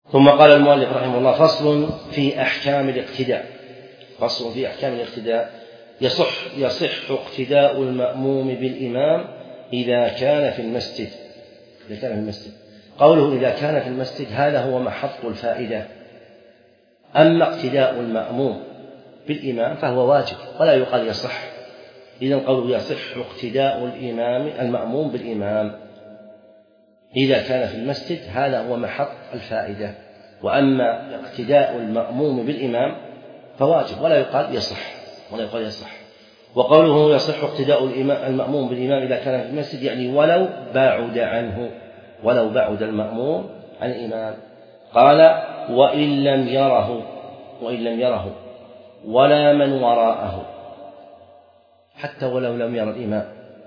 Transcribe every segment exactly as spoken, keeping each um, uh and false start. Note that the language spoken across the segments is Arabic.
ثم قال المؤلف رحمه الله: فصل في أحكام الاقتداء. فصل في أحكام الاقتداء. يصح يصح اقتداء المأموم بالإمام إذا كان في المسجد. إذا كان في المسجد. قوله إذا كان في المسجد هذا هو محط الفائدة. أما اقتداء المأموم بالإمام فهو واجب ولا يقال يصح. إذن قوله يصح اقتداء الإمام المأموم بالإمام إذا كان في المسجد هذا هو محط الفائدة. وأما اقتداء المأموم بالإمام فواجب ولا يقال يصح ولا يقال يصح. وقوله يصح اقتداء المأموم بالإمام إذا كان في المسجد يعني ولو بعد عنه، ولو بعد المأموم عن الإمام. قال: وإن لم يره وإن لم يره ولا من وراءه، حتى ولو لم ير الإمام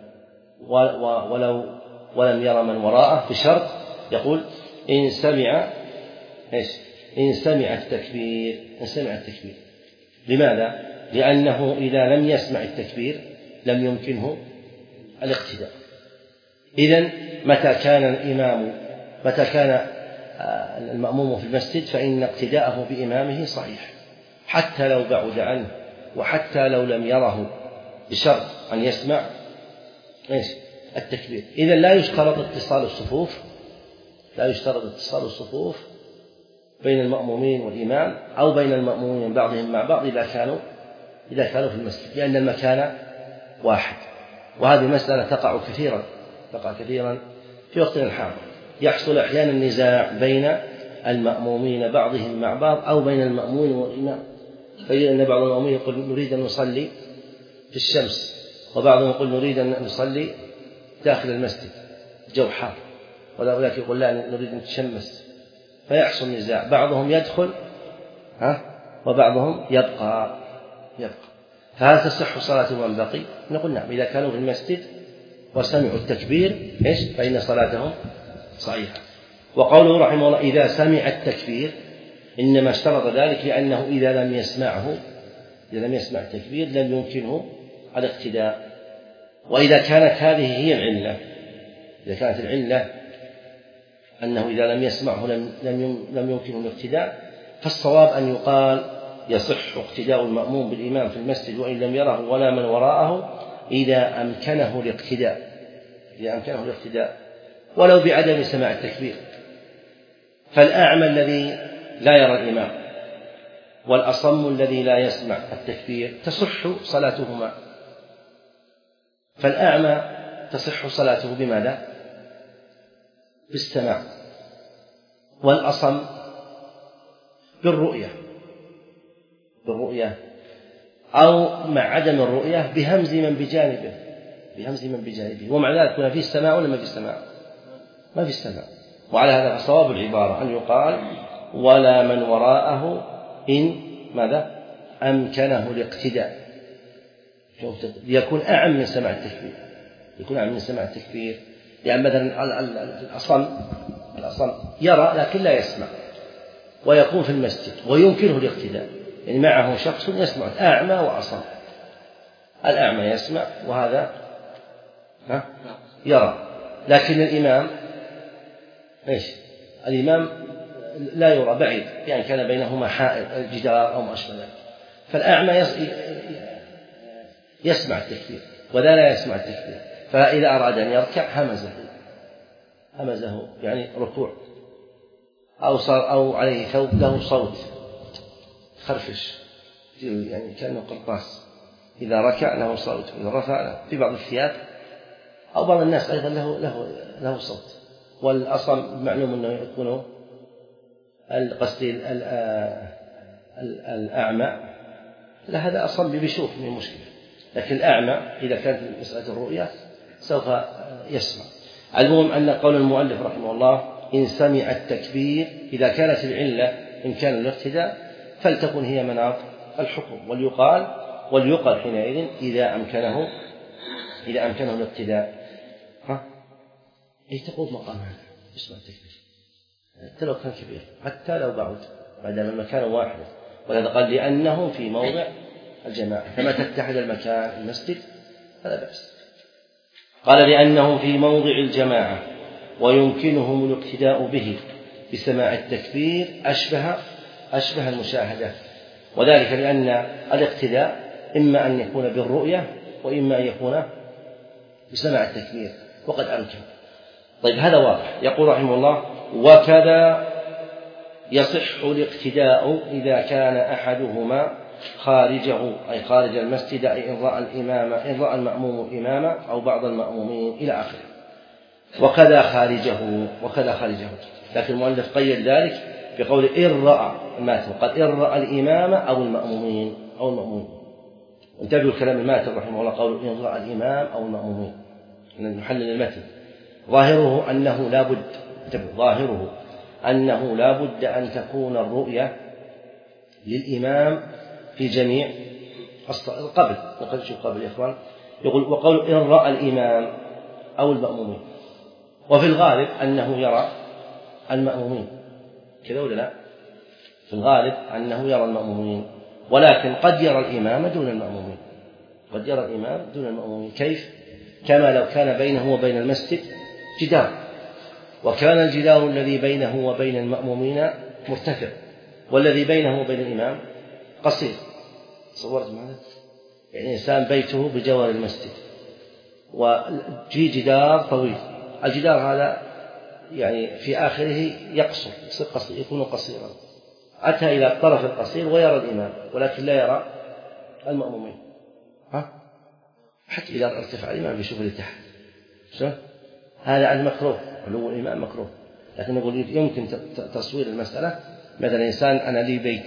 ولو ولم ير من وراءه، بشرط يقول إن سمع إيش؟ إن سمع التكبير. إن سمع التكبير. لماذا؟ لأنه إذا لم يسمع التكبير لم يمكنه الاقتداء. إذن متى كان الإمام متى كان المأموم في المسجد فإن اقتداءه بإمامه صحيح حتى لو بعد عنه وحتى لو لم يره، بشرط أن يسمع إيش؟ التكبير. إذن لا يشترط اتصال الصفوف لا يشترط اتصال الصفوف بين المأمومين والإمام أو بين المأمومين بعضهم مع بعض إذا كانوا إذا كانوا في المسجد، لأن المكان واحد. وهذه مسألة تقع كثيرا تقع كثيرا في وقتنا الحاضر. يحصل أحيانا نزاع بين المأمومين بعضهم مع بعض أو بين المأمومين والإمام، فإن بعض المأمومين يقول نريد أن نصلي في الشمس، وبعضهم يقول نريد أن نصلي داخل المسجد جو حار، ولكن يقول لا نريد أن نتشمس، فيحصل نزاع. بعضهم يدخل ها وبعضهم يبقى يبقى فهل تصح صلاة من بقي؟ نقول نعم، إذا كانوا في المسجد وسمعوا التكبير إيش؟ فإن صلاتهم صحيحة. وقوله رحمه الله إذا سمع التكبير إنما اشترط ذلك لأنه إذا لم يسمعه إذا لم يسمع التكبير لم يمكنه الاقتداء. وإذا كانت هذه هي العلة إذا كانت العلة أنه إذا لم يسمعه لم لم يمكنه الاقتداء، فالصواب أن يقال يصح اقتداء المأموم بالإمام في المسجد وإن لم يره ولا من وراءه إذا أمكنه الاقتداء إذا أمكنه الاقتداء ولو بعدم سماع التكبير. فالأعمى الذي لا يرى الإمام والأصم الذي لا يسمع التكبير تصح صلاتهما. فالأعمى تصح صلاته بماذا؟ بالسماع، والأصم بالرؤية بالرؤية أو مع عدم الرؤية بهمز من بجانبه بهمز من بجانبه ومع ذلك هنا فيه السماع ولا ما فيه السماع؟ ما فيه السماع. وعلى هذا فصواب العبارة أن يقال ولا من وراءه إن ماذا؟ أمكنه الاقتداء، ليكون أعم من سماع التكبير يكون أعم من سماع التكبير. يعني مثلا الأصم الأصم يرى لكن لا يسمع ويكون في المسجد ويمكنه الاقتداء، يعني معه شخص يسمع، أعمى وأصم. الأعمى يسمع وهذا ها يرى، لكن الإمام إيش؟ الإمام لا يرى بعيد، يعني كان بينهما حائط جدار أو ما أشبه ذلك. فالأعمى يسمع التكبير وذا لا يسمع التكبير، فإذا أراد أن يركع همزه همزه يعني ركوع، أو صار أو عليه ثوب له صوت خرفش يعني كأنه قرطاس، إذا ركع له صوت، إذا رفع في بعض الثياب أو بعض الناس أيضا له له له صوت. والأصم معلوم أنه يكون القصد الأعمى لا، هذا أصم بيشوف من مشكلة، لكن الأعمى إذا كانت مسألة الرؤية سوف يسمع. المهم أن قول المؤلف رحمه الله إن سمع التكبير إذا كانت العلة إن كان الاقتداء فلتكن هي مناط الحكم، وليقال وليقال حينئذ إذا أمكنه إذا أمكنه الاقتداء. ها إيه تقول مقام هذا اسمع التكبير حتى لو كان كبير حتى لو بعد بعدما المكان واحد، ولهذا قال لأنه في موضع الجماعة، فما تتحد المكان المسجد فلا بأس. قال لأنه في موضع الجماعة ويمكنهم الاقتداء به بسماع التكبير أشبه أشبه المشاهدة، وذلك لأن الاقتداء إما أن يكون بالرؤية وإما أن يكون بسماع التكبير، وقد أمكن. طيب هذا واضح. يقول رحمه الله: وكذا يصح الاقتداء إذا كان أحدهما خارجه أي خارج المسجد، أي إن رأى الإمام إن رأى المأموم الإمام أو بعض المأمومين إلى آخره. وكذا خارجه وكذا خارجه، لكن المؤلف قيد ذلك بقول إن رأى الماتن، قال إن رأى الإمام أو المأمومين أو المأمومين. انتبهوا الكلام الماتن رحمه الله، قول إن رأى الإمام أو المأمومين، نحلل المتن. ظاهره أنه لا بد ظاهره أنه لا بد أن تكون الرؤية للإمام في جميع قبل وقد شوف قبل يا إخوان، يقول وقول إن رأى الإمام أو المأمومين، وفي الغالب أنه يرى المأمومين، كذا ولا لا؟ في الغالب أنه يرى المأمومين، ولكن قد يرى الإمام دون المأمومين، قد يرى الإمام دون المأمومين. كيف؟ كما لو كان بينه وبين المسجد جدار، وكان الجدار الذي بينه وبين المأمومين مرتفع، والذي بينه وبين الإمام قصير. صورت هذا؟ يعني إنسان بيته بجوار المسجد وفي جدار طويل، الجدار هذا يعني في آخره يقصر يصير قصير يكون قصيرا، أتى إلى الطرف القصير ويرى الإمام ولكن لا يرى المأمومين. ها؟ حتى إذا ارتفع الإمام بيشوف اللي تحت. شو؟ هذا عن مكروه، علو الإمام مكروه، لكن نقول يمكن تصوير المسألة. مثلا إنسان أنا لي بيت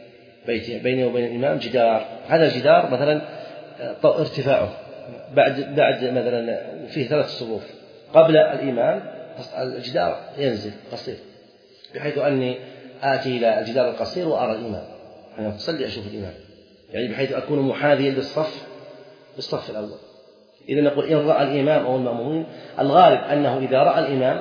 بيتي بيني وبين الإمام جدار، هذا الجدار مثلا ارتفاعه بعد بعد مثلا فيه ثلاث صفوف، قبل الإمام الجدار ينزل قصير، بحيث أني آتي إلى الجدار القصير وأرى الإمام، أنا أصلي أشوف الإمام، يعني بحيث أكون محاذيا للصف بالصف الأول. إذا نقول إن رأى الإمام أو المأمومين، الغالب أنه إذا رأى الإمام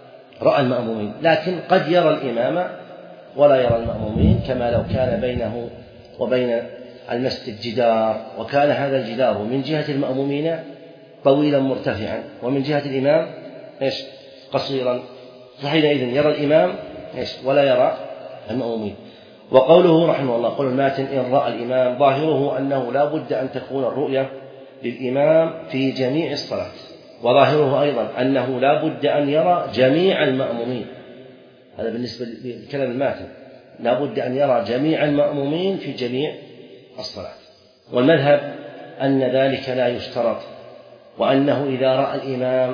رأى المأمومين، لكن قد يرى الإمام ولا يرى المأمومين، كما لو كان بينه وبين المسجد جدار، وكان هذا الجدار من جهة المأمومين طويلا مرتفعا، ومن جهة الإمام إيش قصيرا، فحينئذ يرى الإمام إيش ولا يرى المأمومين. وقوله رحمه الله قول الماتن إن رأى الإمام، ظاهره أنه لا بد أن تكون الرؤية للإمام في جميع الصلاة، وظاهره أيضا أنه لا بد أن يرى جميع المأمومين. هذا بالنسبة لكلام الماتن، لا بد أن يرى جميع المأمومين في جميع الصلاة. والمذهب أن ذلك لا يشترط، وأنه إذا رأى الإمام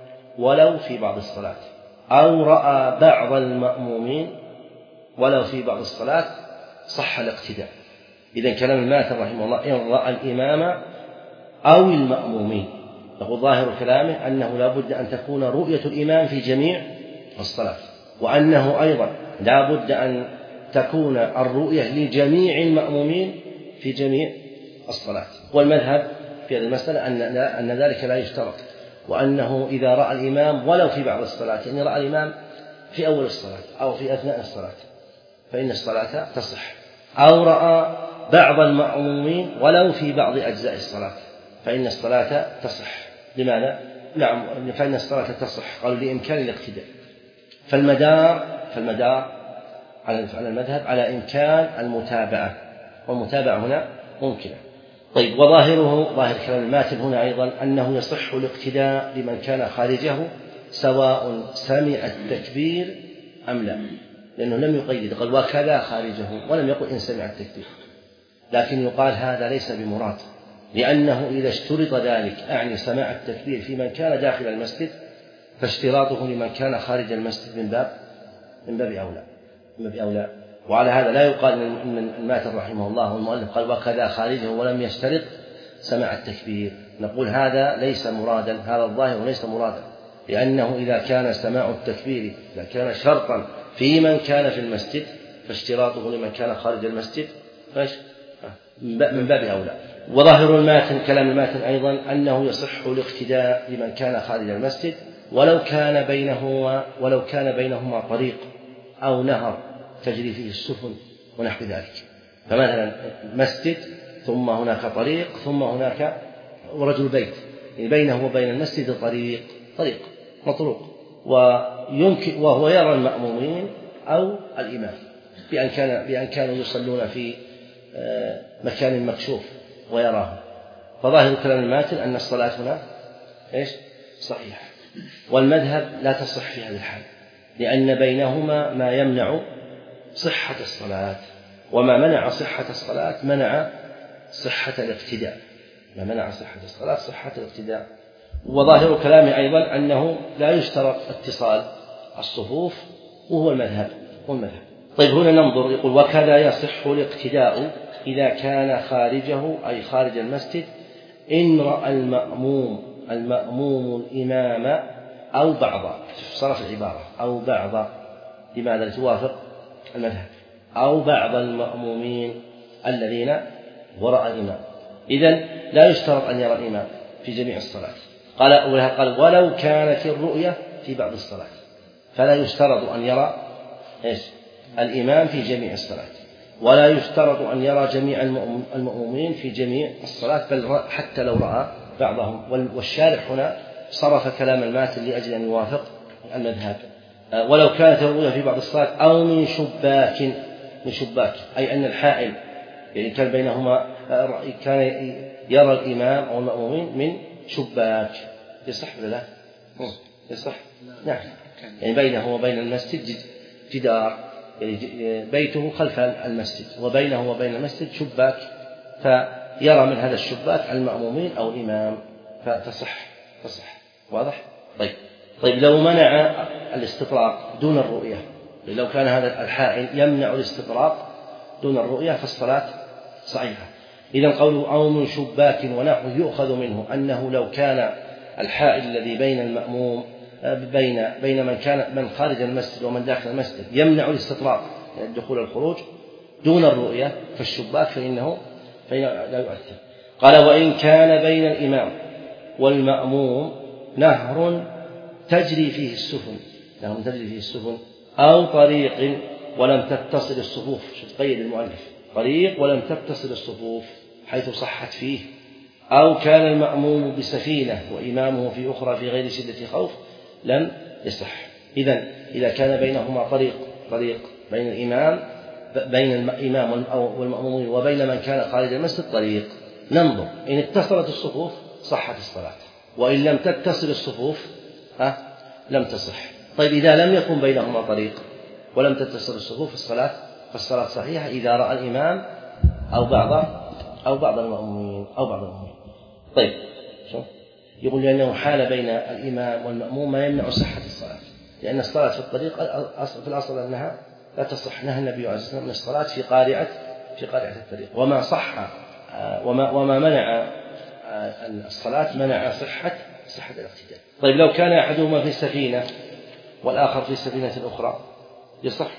ولو في بعض الصلاة أو رأى بعض المأمومين ولو في بعض الصلاة صح الاقتداء. إذن كلام الماتن رحمه الله إن رأى الإمام أو المأمومين، يقول ظاهر كلامه أنه لا بد أن تكون رؤية الإمام في جميع الصلاة، وأنه أيضا لا بد أن تكون الرؤية لجميع المأمومين في جميع الصلاة. والمذهب في هذه المسألة أن ذلك لا يشترط، وأنه إذا رأى الإمام ولو في بعض الصلاة، يعني رأى الإمام في أول الصلاة أو في أثناء الصلاة فإن الصلاة تصح، أو رأى بعض المأمومين ولو في بعض أجزاء الصلاة فإن الصلاة تصح. لماذا؟ نعم، فإن الصلاة تصح، قالوا لإمكان الاقتداء. فالمدار فالمدار على المذهب على إمكان المتابعة، والمتابعة هنا ممكنة. طيب، وظاهره ظاهر كلام الماتن هنا أيضا أنه يصح الاقتداء لمن كان خارجه سواء سمع التكبير أم لا، لأنه لم يقيد، قال وكذا خارجه ولم يقل إن سمع التكبير، لكن يقال هذا ليس بمراد، لأنه إذا اشترط ذلك أعني سماع التكبير في من كان داخل المسجد، فاشتراطه لمن كان خارج المسجد من باب من باب أولى من باب أولى. وعلى هذا لا يقال أن الماتن رحمه الله والمؤلف قال وكذا خارجه ولم يشترط سماع التكبير، نقول هذا ليس مرادا، هذا الظاهر ليس مرادا، لأنه إذا كان سماع التكبير إذا كان شرطا في من كان في المسجد، فاشتراطه لمن كان خارج المسجد من باب أولى. وظاهر الماتن كلام الماتن أيضا أنه يصح الاقتداء لمن كان خارج المسجد ولو كان بينه ولو كان بينهما طريق أو نهر تجري فيه السفن ونحو ذلك. فمثلا مسجد ثم هناك طريق ثم هناك رجل بيت، بينه وبين المسجد طريق طريق مطروق، ويمكن وهو يرى المأمومين أو الإمام، بأن كان بأن كانوا يصلون في مكان مكشوف ويراهم. فظاهر كلام الماتن أن الصلاة هنا إيش؟ صحيحة. والمذهب لا تصح في هذه الحال، لأن بينهما ما يمنع صحة الصلاة، وما منع صحة الصلاة منع صحة الاقتداء، ما منع صحة الصلاة صحة الاقتداء. وظاهر كلامه أيضا أنه لا يشترط اتصال الصفوف، وهو المذهب والمذهب. طيب هنا ننظر، يقول وكذا يصح الاقتداء إذا كان خارجه أي خارج المسجد إن رأى المأموم المأموم الإمام أو بعض، صرف العبارة أو بعض، لماذا توافق المذهب، أو بعض المأمومين الذين وراء الإمام. إذن لا يشترط أن يرى الإمام في جميع الصلاة. قال قال ولو كانت الرؤية في بعض الصلاة، فلا يشترط أن يرى إيش الإمام في جميع الصلاة، ولا يشترط أن يرى جميع المأمومين في جميع الصلاة، بل حتى لو رأى بعضهم. والشارح هنا صرف كلام الماتن لأجل أن يوافق المذهب. ولو كانت الرؤية في بعض الصلاة أو من شباك، من شباك أي أن الحائل يعني كان بينهما كان يرى الإمام أو المأمومين من شباك، يصح ولا لا؟ يصح، نعم. يعني بينه وبين المسجد جدار، يعني بيته خلف المسجد وبينه وبين المسجد شباك، فيرى من هذا الشباك المأمومين أو الإمام، فتصح تصح. واضح؟ طيب طيب لو منع الاستطراق دون الرؤية، لو كان هذا الحائل يمنع الاستطراق دون الرؤية فالصلاة صحيحة. إذن قوله أو من شباك ونحوه يؤخذ منه أنه لو كان الحائل الذي بين المأموم بين بين من كان من خارج المسجد ومن داخل المسجد يمنع الاستطراق يعني الدخول والخروج دون الرؤية فالشباك فإنه فإنه لا يؤثر. قال وإن كان بين الإمام والمأموم نهر تجري فيه السفن، نهر تجري فيه السفن أو طريق ولم تتصل الصفوف، شوف قيد المؤلف، طريق ولم تتصل الصفوف حيث صحت فيه، أو كان المأموم بسفينة وإمامه في أخرى في غير شدة خوف لم يصح. إذن إذا كان بينهما طريق طريق بين الإمام بين الإمام والمأمومين وبين من كان خارج المسجد طريق، ننظر إن اتصلت الصفوف صحت الصلاة، وإن لم تتصل الصفوف ها لم تصح. طيب إذا لم يكن بينهما طريق ولم تتصل الصفوف الصلاة فالصلاة صحيحة إذا رأى الإمام أو بعض أو بعض المأمومين أو بعض المأمومين. طيب شو يقول لأنه حال بين الإمام والمأموم ما يمنع صحة الصلاة، لأن الصلاة في الطريق في الأصل أنها لا تصح. نهى النبي عليه الصلاة والسلام من الصلاة في قارعة في قارعة الطريق، وما صح وما وما منع الصلاة منع صحة صحة الاقتداء. طيب لو كان أحدهما في سفينة والآخر في سفينة أخرى يصح؟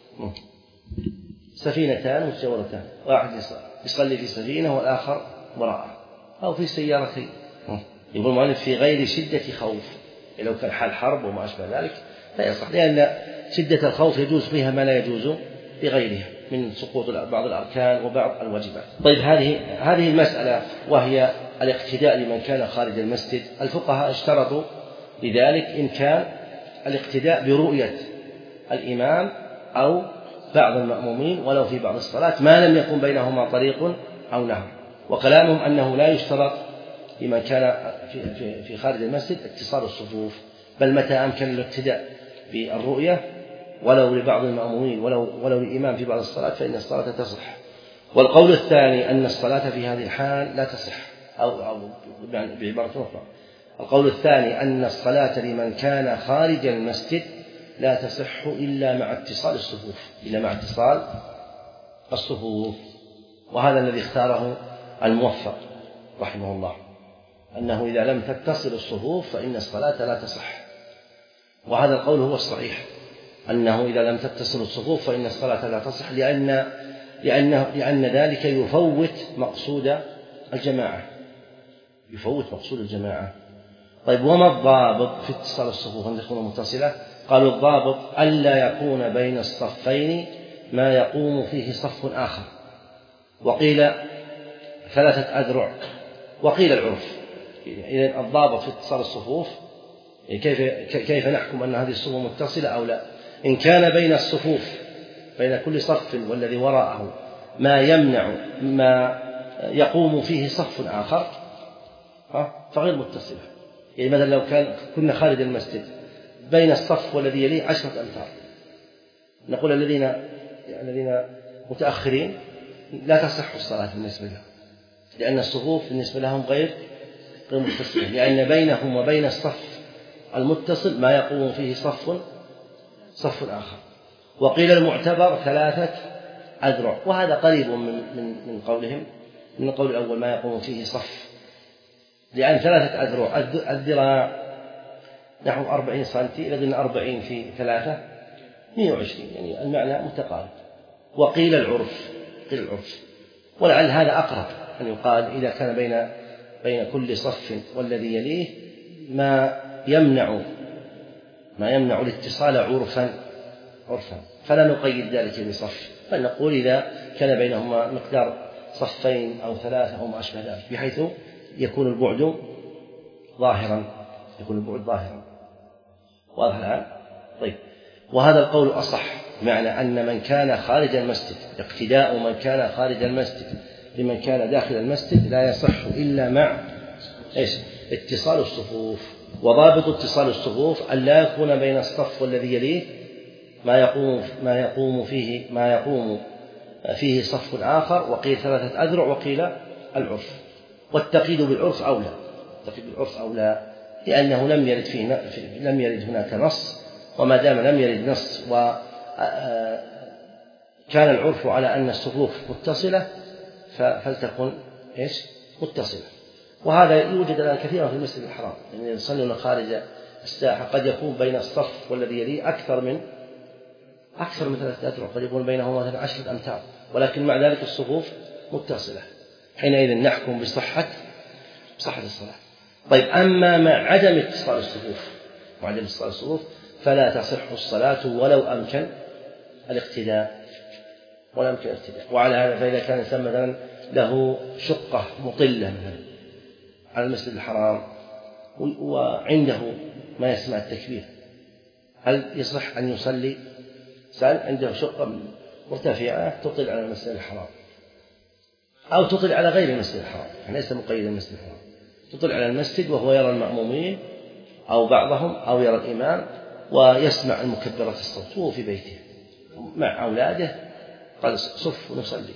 سفينتان متجاورتان، واحد يصلي في سفينة والآخر وراءه، أو في سيارتين. يقول المؤلف في غير شدة خوف، لو كان حال حرب وما أشبه ذلك لا يصح، لأن شدة الخوف يجوز فيها ما لا يجوز في غيرها من سقوط بعض الأركان وبعض الواجبات. طيب هذه هذه المسألة وهي الاقتداء لمن كان خارج المسجد، الفقهاء اشترطوا لذلك إمكان الاقتداء برؤية الإمام أو بعض المأمومين ولو في بعض الصلاة ما لم يكن بينهما طريق أو نهر. وكلامهم أنه لا يشترط لمن كان في في خارج المسجد اتصال الصفوف، بل متى أمكن الاقتداء بالرؤية ولو لبعض المأمومين ولو ولو للإمام في بعض الصلاة فإن الصلاة تصح. والقول الثاني أن الصلاة في هذه الحال لا تصح، أو, أو بعبارة أخرى القول الثاني أن الصلاة لمن كان خارج المسجد لا تصح إلا مع اتصال الصفوف إلا مع اتصال الصفوف. وهذا الذي اختاره الموفق رحمه الله، أنه إذا لم تتصل الصفوف فإن الصلاة لا تصح. وهذا القول هو الصحيح، أنه إذا لم تتصل الصفوف فإن الصلاة لا تصح، لأن لأن لأن ذلك يفوت مقصود الجماعة يفوت مقصود الجماعة. طيب وما الضابط في اتصال الصفوف أن تكون متصلة؟ قالوا الضابط ألا يكون بين الصفين ما يقوم فيه صف آخر، وقيل ثلاثة أذرع، وقيل العرف. إذن الضابط في اتصال الصفوف كيف كيف نحكم أن هذه الصفوف متصلة أو لا؟ إن كان بين الصفوف بين كل صف والذي وراءه ما يمنع ما يقوم فيه صف آخر فغير متصلة. يعني مثلا لو كان كنا خارج المسجد بين الصف والذي يليه عشرة أمتار، نقول الذين الذين متأخرين لا تصح الصلاة بالنسبة لهم، لأن الصفوف بالنسبة لهم غير غير متصلة، لأن بينهم وبين الصف المتصل ما يقوم فيه صف صف آخر. وقيل المعتبر ثلاثة أذرع، وهذا قريب من من من قولهم من القول الأول ما يقوم فيه صف، لأن ثلاثة أذرع الذراع نحو أربعين سنتي، لكن أربعين في ثلاثة مئة وعشرين، يعني المعنى متقارب. وقيل العرف قيل العرف ولعل هذا أقرب أن يقال إذا كان بين بين كل صف والذي يليه ما يمنع ما يمنع الاتصال عرفا عرفا فلا نقيد ذلك بصف، بل نقول إذا كان بينهما مقدار صفين أو ثلاثة أو ما أشبه ذلك، بحيث يكون البعد ظاهرا يكون البعد ظاهرا. واضح الآن؟ طيب، وهذا القول أصح، بمعنى أن من كان خارج المسجد اقتداء من كان خارج المسجد لمن كان داخل المسجد لا يصح إلا مع إيش؟ اتصال الصفوف. وضابط اتصال الصفوف أن لا يكون بين الصف والذي يليه ما يقوم ما يقوم فيه ما يقوم فيه صف آخر. وقيل ثلاثة أذرع وقيل العرف، والتقييد بالعرف أولى التقييد بالعرف أولى لأنه لم يرد فيه لم يرد هناك نص، وما دام لم يرد نص وكان العرف على أن الصفوف متصلة فلتكن إيش متصلة. وهذا يوجد الآن كثيرا في المسجد الحرام، يعني يصلون خارج الساحة قد يكون بين الصف والذي يليه أكثر من أكثر من ثلاثة أذرع، قد يكون بينهما مثلا عشرة أمتار، ولكن مع ذلك الصفوف متصلة، حينئذ نحكم بصحة بصحة الصلاة. طيب، أما مع عدم اتصال الصفوف وعدم اتصال الصفوف فلا تصح الصلاة ولو أمكن الاقتداء ولا يمكن الاقتداء. وعلى هذا فإذا كان الإنسان مثلا له شقة مطلة مثلا على المسجد الحرام وعنده ما يسمع التكبير، هل يصح أن يصلي؟ سأل عنده شقة مرتفعة تطل على المسجد الحرام أو تطل على غير المسجد الحرام، يعني ليس مقيدا المسجد الحرام، تطل على المسجد وهو يرى المأمومين أو بعضهم أو يرى الإمام ويسمع المكبرات الصوت وهو في بيته مع أولاده، قال صف ونصلي.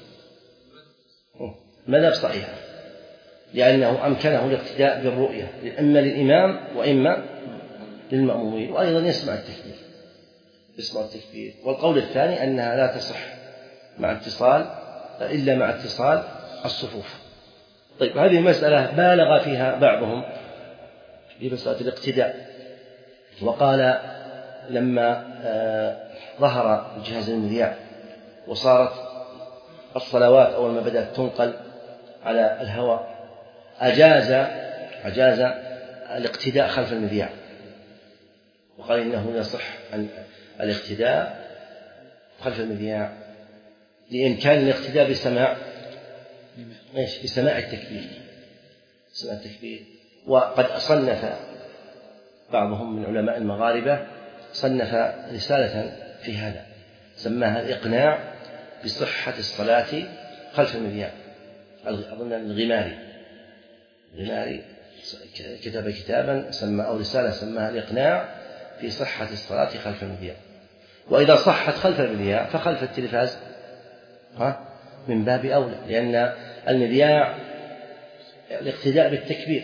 ماذا صحيح؟ لأنه أمكنه الاقتداء بالرؤية إما للإمام وإما للمأمومين، وأيضا يسمع التكبير يسمع التكبير. والقول الثاني أنها لا تصح مع اتصال إلا مع اتصال الصفوف. طيب، هذه مسألة بالغ فيها بعضهم في مسألة الاقتداء، وقال لما ظهر جهاز المذياع وصارت الصلوات أول ما بدأت تنقل على الهواء أجاز أجاز الاقتداء خلف المذياع، وقال إنه يصح الاقتداء خلف المذياع لإمكان الاقتداء بسماع إيش بسماع التكبير سماع التكبير. وقد صنف بعضهم من علماء المغاربة صنف رسالة في هذا سماها الإقناع بصحة الصلاة خلف المذياع، أظن الغماري الغماري كتب كتابا سمى أو رسالة سماها الإقناع في صحة الصلاة خلف المذياع. وإذا صحت خلف المذياع فخلف التلفاز ها من باب أولى، لأن المذياع الاقتداء بالتكبير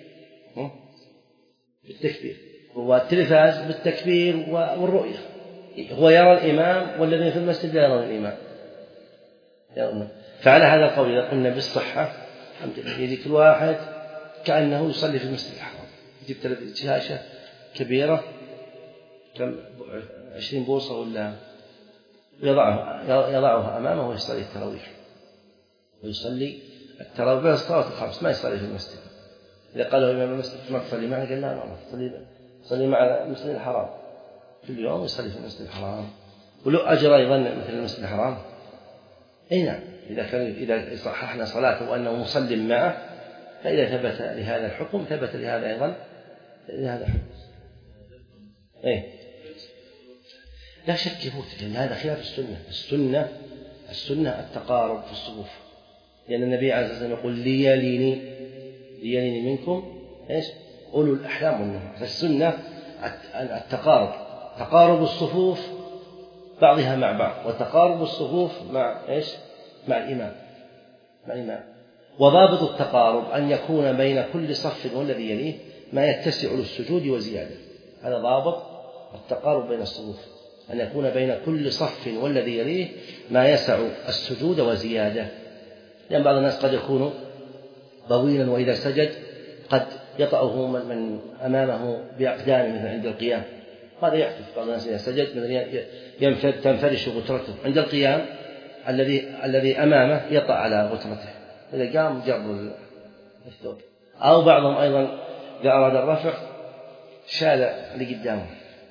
بالتكبير والتلفاز بالتكبير والرؤية، هو يرى الإمام والذين في المسجد لا يرون الإمام. فعلى هذا القول إذا قلنا بالصحة يجي كل واحد كأنه يصلي في المسجد الحرام، يجيب شاشة كبيرة كم عشرين بوصة ولا يضعها يضعها أمامه ويصلي التراويح ويصلي التراويح بين الصلوات الخمس، ما يصلي في المسجد. إذا قال له إمام المسجد ما تصلي معنا قال لا ما تصلي صلي مع المسجد الحرام كل يوم يصلي في المسجد الحرام، وله أجر أيضا مثل المسجد الحرام. أي نعم، إذا كان إذا صححنا صلاته وأنه مسلم معه فإذا ثبت لهذا الحكم ثبت لهذا أيضا لهذا الحكم. إيه؟ لا شك يفوت، لأن هذا خلاف السنة. السنة السنة التقارب في الصفوف، لأن النبي عليه الصلاة والسلام يقول ليليني ليليني منكم إيش؟ أولو الأحلام والنهى. فالسنة التقارب، تقارب الصفوف بعضها مع بعض، وتقارب الصفوف مع إيش؟ مع الإمام مع الإمام. وضابط التقارب أن يكون بين كل صف والذي يليه ما يتسع للسجود وزيادة. هذا ضابط التقارب بين الصفوف، أن يكون بين كل صف والذي يليه ما يسع السجود وزيادة. لأن بعض الناس قد يكون طويلا وإذا سجد قد يطأه من أمامه بأقدامه مثل عند القيام. هذا يحدث، بعض الناس إذا سجد مثلا تنفرش غترته عند القيام، الذي الذي أمامه يطأ على غترته، إذا قام جر الثوب. أو بعضهم أيضا إذا أراد الرفع شال اللي قدامه،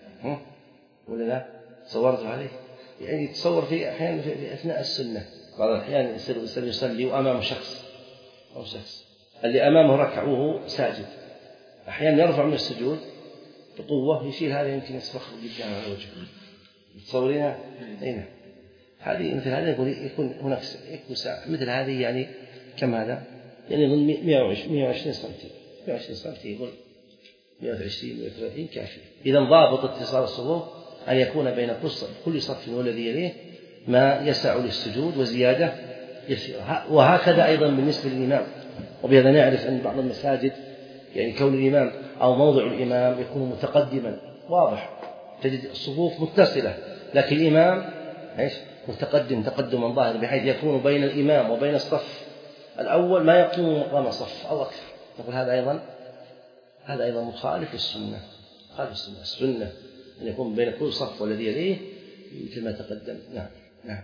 ولا لا؟ صورت عليه، يعني تصور في أحيانا في أثناء السنة، بعض الأحيان يصير يصلي وأمامه شخص أو شخص اللي أمامه ركع وهو ساجد، أحيانا يرفع من السجود بقوة يشيل هذا يمكن يصرخ قدامه على وجهه. تصورينها؟ أين هذه مثل هذا يكون يكون هناك يكون ساعة مثل هذه، يعني كم هذا؟ يعني من مئة وعشرين سنتي مئة وعشرين سنتي يقول مئة وعشرين مئة وثلاثين كافي. إذا ضابط اتصال الصفوف أن يكون بين كل صف والذي يليه ما يسع للسجود وزيادة يسير. وهكذا أيضا بالنسبة للإمام. وبهذا نعرف أن بعض المساجد يعني كون الإمام أو موضع الإمام يكون متقدما واضح، تجد الصفوف متصلة، لكن الإمام إيش؟ متقدم تقدما ظاهرا، بحيث يكون بين الإمام وبين الصف الأول ما يقوم مقام صف أو أكثر. نقول هذا أيضا هذا أيضا مخالف للسنة. مخالف السنة. السنة أن يكون بين كل صف والذي يليه مثل ما تقدم. نعم نعم.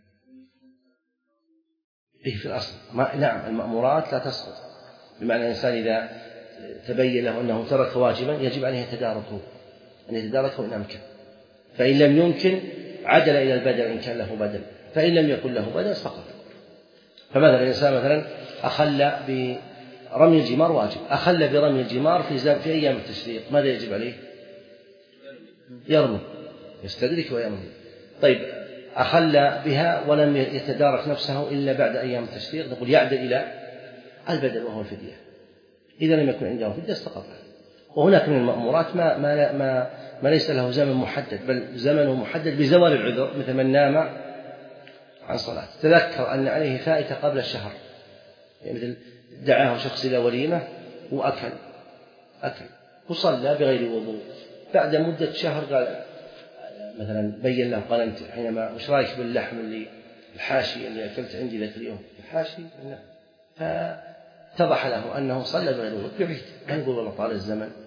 إيه في الأصل ما نعم المأمورات لا تسقط، بمعنى الإنسان إذا تبين له أنه ترك واجبا يجب عليه يتداركه، أن يتداركه إن أمكن، فإن لم يمكن عدل إلى البدل إن كان له بدل، فإن لم يكن له بدل سقط. فمثلا الإنسان مثلا أخل برمي الجمار واجب، أخل برمي الجمار في في أيام التشريق، ماذا يجب عليه؟ يرمي، يستدرك ويرمي. طيب أخل بها ولم يتدارك نفسه إلا بعد أيام التشريق، نقول يعدل إلى البدل وهو الفدية. إذا لم يكن عنده فدية استقر. وهناك من المأمورات ما, ما, ما, ما ليس له زمن محدد، بل زمنه محدد بزوال العذر، مثل من نام عن صلاة تذكر أن عليه فائتة قبل الشهر، يعني مثل دعاه شخص إلى وليمة وأكل أكل وصلى بغير وضوء، بعد مدة شهر قال مثلا بين له قال أنت حينما وش رايك باللحم اللي الحاشي اللي أكلت عندي ذاك اليوم الحاشي، فاتضح له أنه صلى بغير وضوء، يعيد. ما يقول والله طال الزمن